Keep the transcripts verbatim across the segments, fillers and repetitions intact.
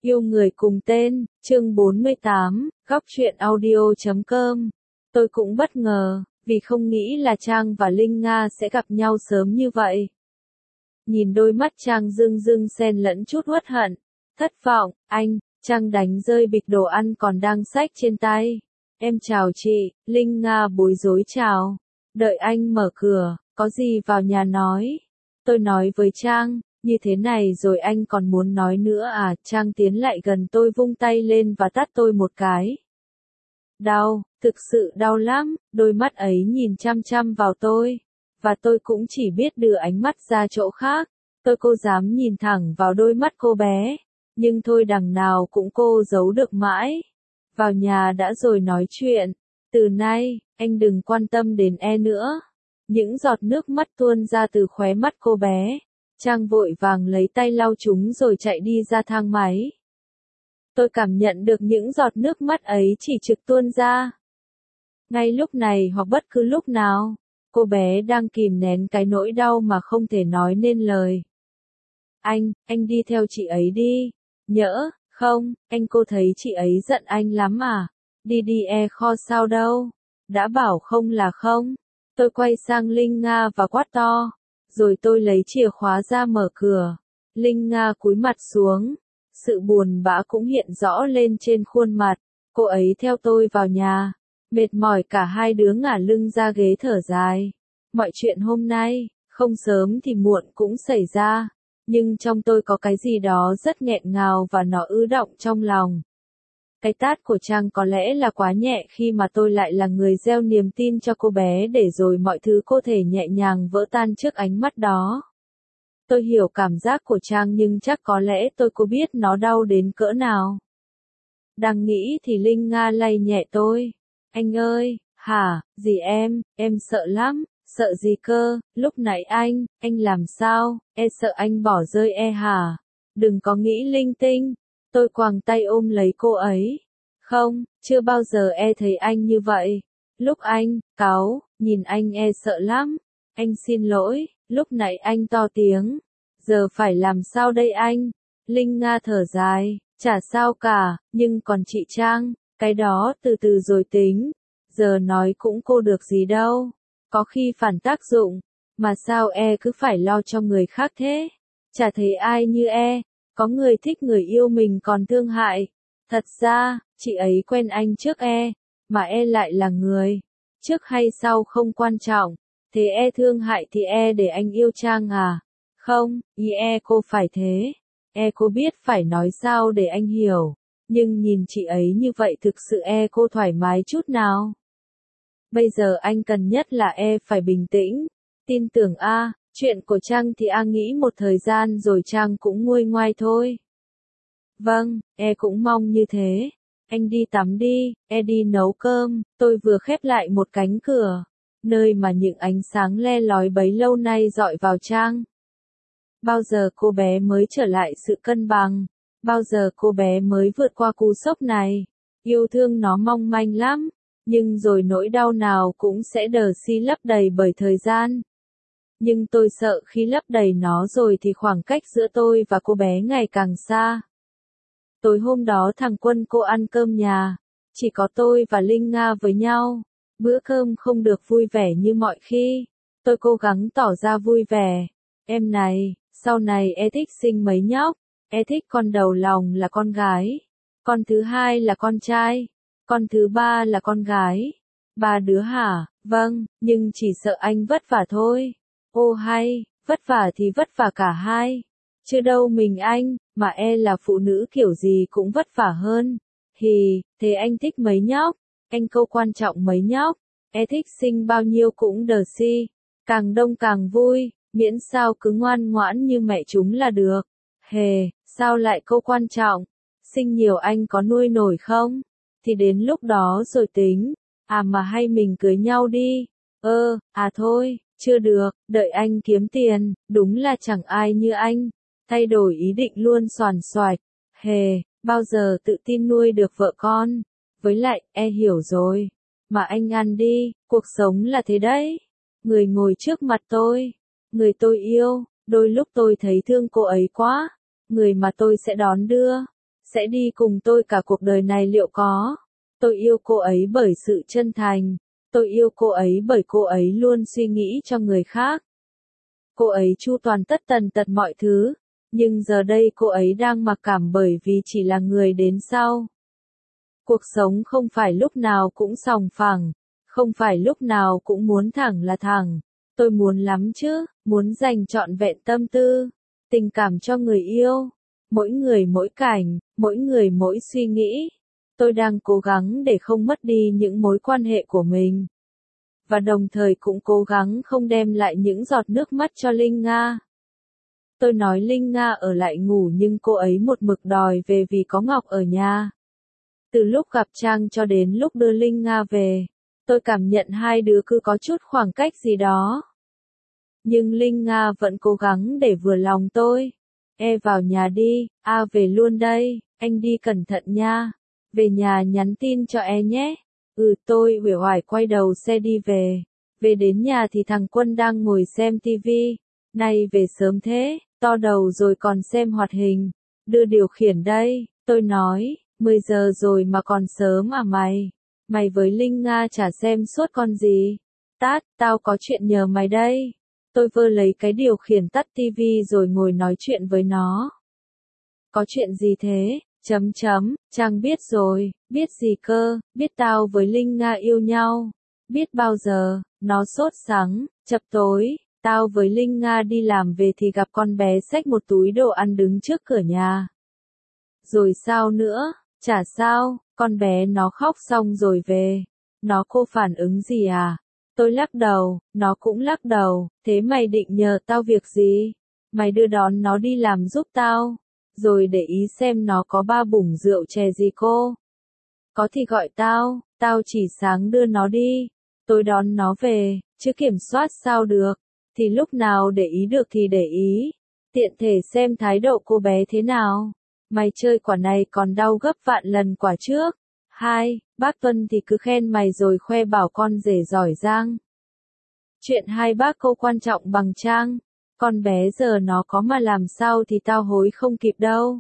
Yêu người cùng tên, chương bốn mươi tám, góc truyện audio chấm com. Tôi cũng bất ngờ, vì không nghĩ là Trang và Linh Nga sẽ gặp nhau sớm như vậy. Nhìn đôi mắt Trang rưng rưng xen lẫn chút uất hận, thất vọng, anh, Trang đánh rơi bịch đồ ăn còn đang xách trên tay. Em chào chị, Linh Nga bối rối chào. Đợi anh mở cửa, có gì vào nhà nói. Tôi nói với Trang. Như thế này rồi anh còn muốn nói nữa à? Trang tiến lại gần tôi vung tay lên và tát tôi một cái. Đau, thực sự đau lắm, đôi mắt ấy nhìn chăm chăm vào tôi. Và tôi cũng chỉ biết đưa ánh mắt ra chỗ khác. Tôi cô dám nhìn thẳng vào đôi mắt cô bé. Nhưng thôi đằng nào cũng cô giấu được mãi. Vào nhà đã rồi nói chuyện. Từ nay, anh đừng quan tâm đến e nữa. Những giọt nước mắt tuôn ra từ khóe mắt cô bé. Trang vội vàng lấy tay lau chúng rồi chạy đi ra thang máy. Tôi cảm nhận được những giọt nước mắt ấy chỉ trực tuôn ra. Ngay lúc này hoặc bất cứ lúc nào, cô bé đang kìm nén cái nỗi đau mà không thể nói nên lời. Anh, anh đi theo chị ấy đi. Nhỡ, không, anh cô thấy chị ấy giận anh lắm à? Đi đi e kho sao đâu. Đã bảo không là không. Tôi quay sang Linh Nga và quát to. Rồi tôi lấy chìa khóa ra mở cửa. Linh Nga cúi mặt xuống. Sự buồn bã cũng hiện rõ lên trên khuôn mặt. Cô ấy theo tôi vào nhà. Mệt mỏi cả hai đứa ngả lưng ra ghế thở dài. Mọi chuyện hôm nay, không sớm thì muộn cũng xảy ra. Nhưng trong tôi có cái gì đó rất nghẹn ngào và nó ứ đọng trong lòng. Cái tát của Trang có lẽ là quá nhẹ khi mà tôi lại là người gieo niềm tin cho cô bé để rồi mọi thứ có thể nhẹ nhàng vỡ tan trước ánh mắt đó. Tôi hiểu cảm giác của Trang nhưng chắc có lẽ tôi có biết nó đau đến cỡ nào. Đang nghĩ thì Linh Nga lay nhẹ tôi. Anh ơi, hả, gì em, em sợ lắm, sợ gì cơ, lúc nãy anh, anh làm sao, e sợ anh bỏ rơi e hả? Đừng có nghĩ linh tinh. Tôi quàng tay ôm lấy cô ấy. Không, chưa bao giờ e thấy anh như vậy. Lúc anh, cáu, nhìn anh e sợ lắm. Anh xin lỗi, lúc nãy anh to tiếng. Giờ phải làm sao đây anh? Linh Nga thở dài, chả sao cả, nhưng còn chị Trang, cái đó từ từ rồi tính. Giờ nói cũng cô được gì đâu. Có khi phản tác dụng. Mà sao e cứ phải lo cho người khác thế? Chả thấy ai như e. Có người thích người yêu mình còn thương hại. Thật ra, chị ấy quen anh trước e, mà e lại là người. Trước hay sau không quan trọng. Thế e thương hại thì e để anh yêu Trang à? Không, ý e cô phải thế. E cô biết phải nói sao để anh hiểu. Nhưng nhìn chị ấy như vậy thực sự e cô thoải mái chút nào. Bây giờ anh cần nhất là e phải bình tĩnh. Tin tưởng a. Chuyện của Trang thì A nghĩ một thời gian rồi Trang cũng nguôi ngoai thôi. Vâng, e cũng mong như thế. Anh đi tắm đi, e đi nấu cơm. Tôi vừa khép lại một cánh cửa, nơi mà những ánh sáng le lói bấy lâu nay dọi vào Trang. Bao giờ cô bé mới trở lại sự cân bằng? Bao giờ cô bé mới vượt qua cú sốc này? Yêu thương nó mong manh lắm, nhưng rồi nỗi đau nào cũng sẽ đờ si lấp đầy bởi thời gian. Nhưng tôi sợ khi lấp đầy nó rồi thì khoảng cách giữa tôi và cô bé ngày càng xa. Tối hôm đó thằng Quân cô ăn cơm nhà. Chỉ có tôi và Linh Nga với nhau. Bữa cơm không được vui vẻ như mọi khi. Tôi cố gắng tỏ ra vui vẻ. Em này, sau này e thích sinh mấy nhóc. E thích con đầu lòng là con gái. Con thứ hai là con trai. Con thứ ba là con gái. Ba đứa hả? Vâng, nhưng chỉ sợ anh vất vả thôi. Ô hay, vất vả thì vất vả cả hai. Chứ đâu mình anh, mà e là phụ nữ kiểu gì cũng vất vả hơn. Hì, thế anh thích mấy nhóc? Anh câu quan trọng mấy nhóc? E thích sinh bao nhiêu cũng đờ si. Càng đông càng vui, miễn sao cứ ngoan ngoãn như mẹ chúng là được. Hề, sao lại câu quan trọng? Sinh nhiều anh có nuôi nổi không? Thì đến lúc đó rồi tính. À mà hay mình cưới nhau đi. Ơ, à thôi. Chưa được, đợi anh kiếm tiền, đúng là chẳng ai như anh. Thay đổi ý định luôn xoàn xoạch. Hề, bao giờ tự tin nuôi được vợ con. Với lại, e hiểu rồi. Mà anh ăn đi, cuộc sống là thế đấy. Người ngồi trước mặt tôi, người tôi yêu, đôi lúc tôi thấy thương cô ấy quá. Người mà tôi sẽ đón đưa, sẽ đi cùng tôi cả cuộc đời này liệu có? Tôi yêu cô ấy bởi sự chân thành. Tôi yêu cô ấy bởi cô ấy luôn suy nghĩ cho người khác. Cô ấy chu toàn tất tần tật mọi thứ. Nhưng giờ đây cô ấy đang mặc cảm bởi vì chỉ là người đến sau. Cuộc sống không phải lúc nào cũng sòng phẳng. Không phải lúc nào cũng muốn thẳng là thẳng. Tôi muốn lắm chứ, muốn dành trọn vẹn tâm tư, tình cảm cho người yêu. Mỗi người mỗi cảnh, mỗi người mỗi suy nghĩ. Tôi đang cố gắng để không mất đi những mối quan hệ của mình. Và đồng thời cũng cố gắng không đem lại những giọt nước mắt cho Linh Nga. Tôi nói Linh Nga ở lại ngủ nhưng cô ấy một mực đòi về vì có Ngọc ở nhà. Từ lúc gặp Trang cho đến lúc đưa Linh Nga về, tôi cảm nhận hai đứa cứ có chút khoảng cách gì đó. Nhưng Linh Nga vẫn cố gắng để vừa lòng tôi. E vào nhà đi, a về luôn đây, anh đi cẩn thận nha. Về nhà nhắn tin cho e nhé. Ừ tôi uể oải quay đầu xe đi về. Về đến nhà thì thằng Quân đang ngồi xem tivi. Này về sớm thế, to đầu rồi còn xem hoạt hình. Đưa điều khiển đây, tôi nói, mười giờ rồi mà còn sớm à mày. Mày với Linh Nga chả xem suốt con gì. Tát, tao có chuyện nhờ mày đây. Tôi vơ lấy cái điều khiển tắt tivi rồi ngồi nói chuyện với nó. Có chuyện gì thế? Chấm chấm, Trang biết rồi, biết gì cơ, biết tao với Linh Nga yêu nhau. Biết bao giờ, nó sốt sắng, chập tối, tao với Linh Nga đi làm về thì gặp con bé xách một túi đồ ăn đứng trước cửa nhà. Rồi sao nữa, chả sao, con bé nó khóc xong rồi về. Nó cô phản ứng gì à? Tôi lắc đầu, nó cũng lắc đầu, thế mày định nhờ tao việc gì? Mày đưa đón nó đi làm giúp tao, rồi để ý xem nó có ba bủng rượu chè gì cô. Có thì gọi tao, tao chỉ sáng đưa nó đi, tôi đón nó về, chứ kiểm soát sao được, thì lúc nào để ý được thì để ý, tiện thể xem thái độ cô bé thế nào. Mày chơi quả này còn đau gấp vạn lần quả trước. Hai, bác Tuân thì cứ khen mày rồi khoe bảo con rể giỏi giang. Chuyện hai bác cô quan trọng bằng Trang. Con bé giờ nó có mà làm sao thì tao hối không kịp đâu.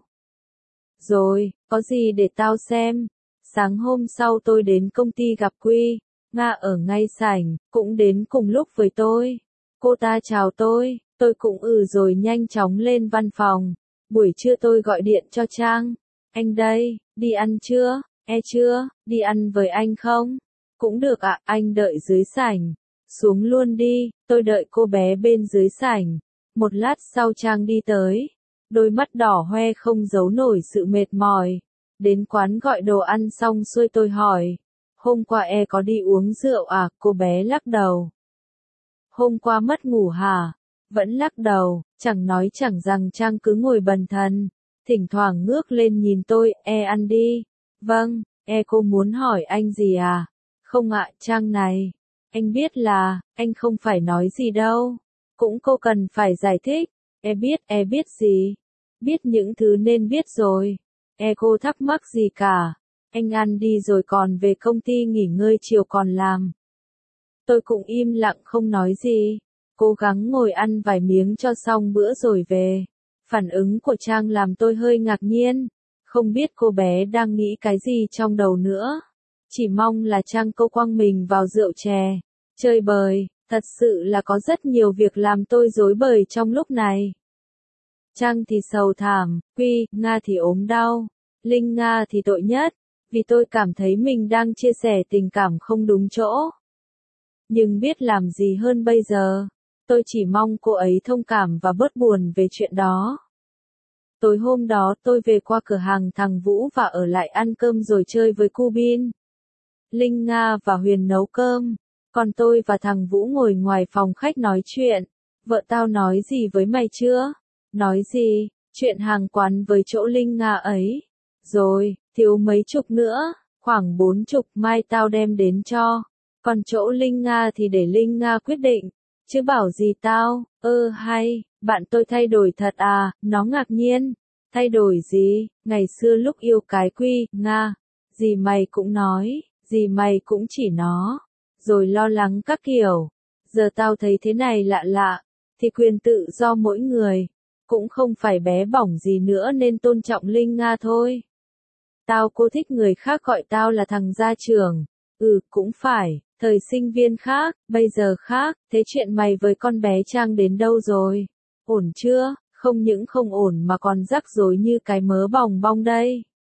Rồi, có gì để tao xem. Sáng hôm sau tôi đến công ty gặp Quy. Nga ở ngay sảnh, cũng đến cùng lúc với tôi. Cô ta chào tôi, tôi cũng ừ rồi nhanh chóng lên văn phòng. Buổi trưa tôi gọi điện cho Trang. Anh đây, đi ăn chưa? E chưa, đi ăn với anh không? Cũng được ạ, anh đợi dưới sảnh. Xuống luôn đi, tôi đợi cô bé bên dưới sảnh. Một lát sau Trang đi tới. Đôi mắt đỏ hoe không giấu nổi sự mệt mỏi. Đến quán gọi đồ ăn xong xuôi tôi hỏi. Hôm qua e có đi uống rượu à? Cô bé lắc đầu. Hôm qua mất ngủ hả? Vẫn lắc đầu, chẳng nói chẳng rằng Trang cứ ngồi bần thần. Thỉnh thoảng ngước lên nhìn tôi, e ăn đi. Vâng, e cô muốn hỏi anh gì à? Không ạ, Trang này. Anh biết là, anh không phải nói gì đâu. Cũng cô cần phải giải thích. E biết, e biết gì? Biết những thứ nên biết rồi. E cô thắc mắc gì cả. Anh ăn đi rồi còn về công ty nghỉ ngơi chiều còn làm. Tôi cũng im lặng không nói gì. Cố gắng ngồi ăn vài miếng cho xong bữa rồi về. Phản ứng của Trang làm tôi hơi ngạc nhiên. Không biết cô bé đang nghĩ cái gì trong đầu nữa. Chỉ mong là Trang câu quăng mình vào rượu chè. Chơi bời, thật sự là có rất nhiều việc làm tôi rối bời trong lúc này. Trang thì sầu thảm, Quy, Nga thì ốm đau. Linh Nga thì tội nhất. Vì tôi cảm thấy mình đang chia sẻ tình cảm không đúng chỗ. Nhưng biết làm gì hơn bây giờ. Tôi chỉ mong cô ấy thông cảm và bớt buồn về chuyện đó. Tối hôm đó tôi về qua cửa hàng thằng Vũ và ở lại ăn cơm rồi chơi với cu Bin. Linh Nga và Huyền nấu cơm. Còn tôi và thằng Vũ ngồi ngoài phòng khách nói chuyện. Vợ tao nói gì với mày chưa? Nói gì? Chuyện hàng quán với chỗ Linh Nga ấy. Rồi, thiếu mấy chục nữa. Khoảng bốn chục mai tao đem đến cho. Còn chỗ Linh Nga thì để Linh Nga quyết định. Chứ bảo gì tao, ơ hay, bạn tôi thay đổi thật à, nó ngạc nhiên. Thay đổi gì, ngày xưa lúc yêu cái Quy, Nga, gì mày cũng nói, gì mày cũng chỉ nó, rồi lo lắng các kiểu. Giờ tao thấy thế này lạ lạ, thì quyền tự do mỗi người, cũng không phải bé bỏng gì nữa nên tôn trọng Linh Nga thôi. Tao cô thích người khác gọi tao là thằng gia trưởng. Ừ, cũng phải, thời sinh viên khác, bây giờ khác, thế chuyện mày với con bé Trang đến đâu rồi? Ổn chưa? Không những không ổn mà còn rắc rối như cái mớ bòng bong đây.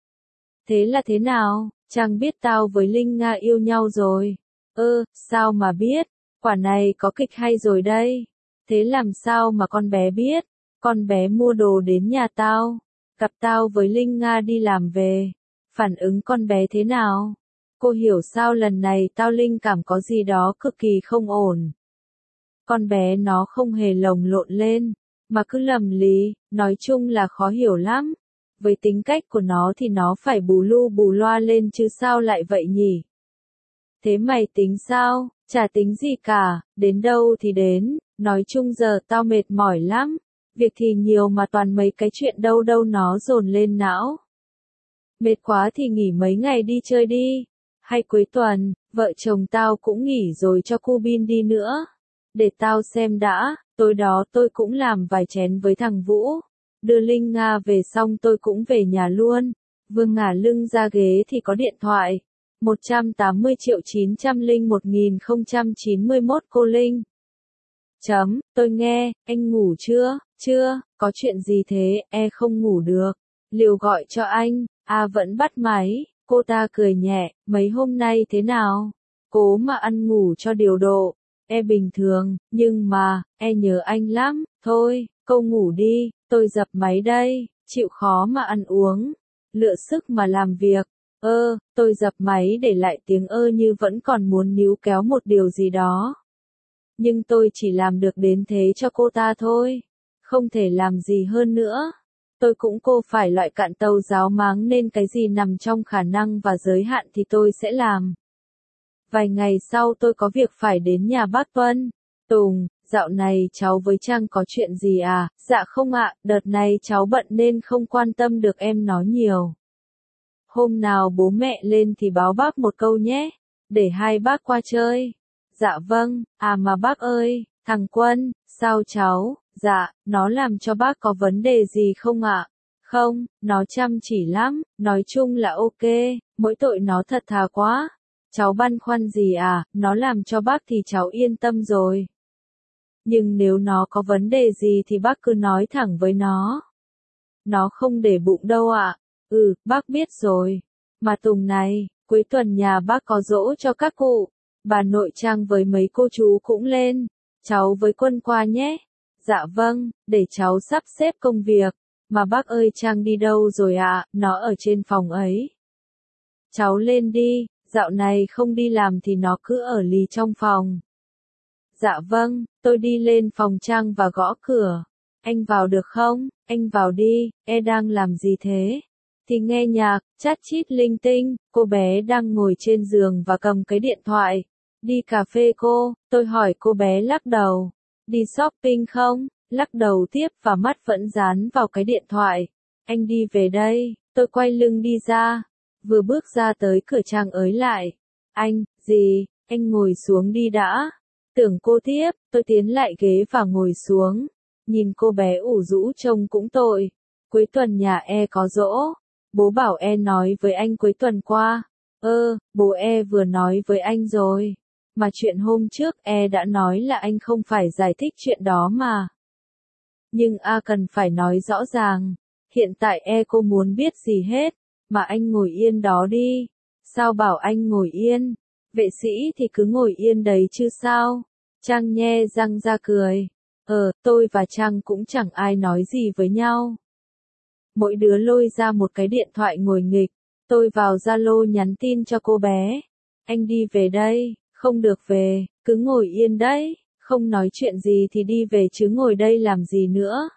Thế là thế nào? Trang biết tao với Linh Nga yêu nhau rồi. Ơ, sao mà biết? Quả này có kịch hay rồi đây. Thế làm sao mà con bé biết? Con bé mua đồ đến nhà tao. Gặp tao với Linh Nga đi làm về. Phản ứng con bé thế nào? Cô hiểu sao lần này tao linh cảm có gì đó cực kỳ không ổn. Con bé nó không hề lồng lộn lên, mà cứ lầm lì, nói chung là khó hiểu lắm. Với tính cách của nó thì nó phải bù lu bù loa lên chứ sao lại vậy nhỉ? Thế mày tính sao? Chả tính gì cả, đến đâu thì đến, nói chung giờ tao mệt mỏi lắm. Việc thì nhiều mà toàn mấy cái chuyện đâu đâu nó dồn lên não. Mệt quá thì nghỉ mấy ngày đi chơi đi. Hay cuối tuần, vợ chồng tao cũng nghỉ rồi cho cu bin đi nữa. Để tao xem đã, tối đó tôi cũng làm vài chén với thằng Vũ. Đưa Linh Nga về xong tôi cũng về nhà luôn. Vừa ngả lưng ra ghế thì có điện thoại. một trăm tám mươi triệu chín trăm lẻ một nghìn không trăm chín mươi mốt cô Linh. Chấm, tôi nghe, anh ngủ chưa? Chưa, có chuyện gì thế, e không ngủ được. Liều gọi cho anh, à vẫn bắt máy. Cô ta cười nhẹ, mấy hôm nay thế nào? Cố mà ăn ngủ cho điều độ. E bình thường, nhưng mà, e nhớ anh lắm. Thôi, câu ngủ đi, tôi dập máy đây. Chịu khó mà ăn uống. Lựa sức mà làm việc. Ơ, tôi dập máy để lại tiếng ơ như vẫn còn muốn níu kéo một điều gì đó. Nhưng tôi chỉ làm được đến thế cho cô ta thôi. Không thể làm gì hơn nữa. Tôi cũng cô phải loại cạn tàu giáo máng nên cái gì nằm trong khả năng và giới hạn thì tôi sẽ làm. Vài ngày sau tôi có việc phải đến nhà bác Tuân. Tùng, dạo này cháu với Trang có chuyện gì à? Dạ không ạ, đợt này cháu bận nên không quan tâm được em nó nhiều. Hôm nào bố mẹ lên thì báo bác một câu nhé, để hai bác qua chơi. Dạ vâng, à mà bác ơi, thằng Quân, sao cháu? Dạ, nó làm cho bác có vấn đề gì không ạ? Không, nó chăm chỉ lắm, nói chung là ok, mỗi tội nó thật thà quá. Cháu băn khoăn gì à, nó làm cho bác thì cháu yên tâm rồi. Nhưng nếu nó có vấn đề gì thì bác cứ nói thẳng với nó. Nó không để bụng đâu ạ. Ừ, bác biết rồi. Mà Tùng này, cuối tuần nhà bác có giỗ cho các cụ. Bà nội Trang với mấy cô chú cũng lên. Cháu với Quân qua nhé. Dạ vâng, để cháu sắp xếp công việc. Mà bác ơi Trang đi đâu rồi ạ, à? Nó ở trên phòng ấy. Cháu lên đi, dạo này không đi làm thì nó cứ ở lì trong phòng. Dạ vâng, tôi đi lên phòng Trang và gõ cửa. Anh vào được không? Anh vào đi, e đang làm gì thế? Thì nghe nhạc, chát chít linh tinh, cô bé đang ngồi trên giường và cầm cái điện thoại. Đi cà phê cô, tôi hỏi cô bé lắc đầu. Đi shopping không? Lắc đầu tiếp và mắt vẫn dán vào cái điện thoại. Anh đi về đây, tôi quay lưng đi ra. Vừa bước ra tới cửa Trang ới lại. Anh, gì, anh ngồi xuống đi đã. Tưởng cô tiếp, tôi tiến lại ghế và ngồi xuống. Nhìn cô bé ủ rũ trông cũng tội. Cuối tuần nhà e có giỗ. Bố bảo e nói với anh cuối tuần qua. Ơ, bố e vừa nói với anh rồi. Mà chuyện hôm trước e đã nói là anh không phải giải thích chuyện đó mà. Nhưng A cần phải nói rõ ràng. Hiện tại e cô muốn biết gì hết. Mà anh ngồi yên đó đi. Sao bảo anh ngồi yên? Vệ sĩ thì cứ ngồi yên đấy chứ sao? Trang nhe răng ra cười. Ờ, tôi và Trang cũng chẳng ai nói gì với nhau. Mỗi đứa lôi ra một cái điện thoại ngồi nghịch. Tôi vào Zalo nhắn tin cho cô bé. Anh đi về đây, không được về, cứ ngồi yên đấy, không nói chuyện gì thì đi về chứ ngồi đây làm gì nữa.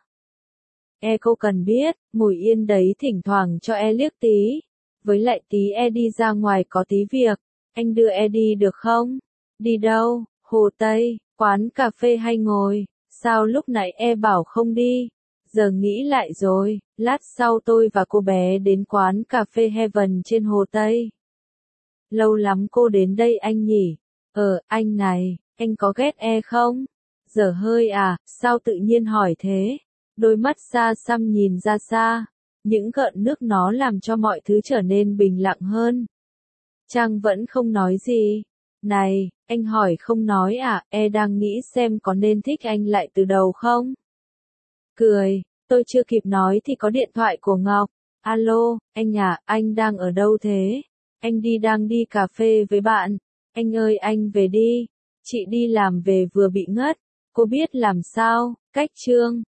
E cô cần biết, ngồi yên đấy thỉnh thoảng cho e liếc tí. Với lại tí e đi ra ngoài có tí việc, anh đưa e đi được không? Đi đâu? Hồ Tây, quán cà phê hay ngồi? Sao lúc nãy e bảo không đi? Giờ nghĩ lại rồi, lát sau tôi và cô bé đến quán cà phê Heaven trên Hồ Tây. Lâu lắm cô đến đây anh nhỉ? Ờ, anh này, anh có ghét e không? Dở hơi à, sao tự nhiên hỏi thế? Đôi mắt xa xăm nhìn ra xa. Những gợn nước nó làm cho mọi thứ trở nên bình lặng hơn. Trang vẫn không nói gì. Này, anh hỏi không nói à, e đang nghĩ xem có nên thích anh lại từ đầu không? Cười, tôi chưa kịp nói thì có điện thoại của Ngọc. Alo, anh à, anh đang ở đâu thế? Anh đi đang đi cà phê với bạn. Anh ơi anh về đi. Chị đi làm về vừa bị ngất. Cô biết làm sao? Cách Trương.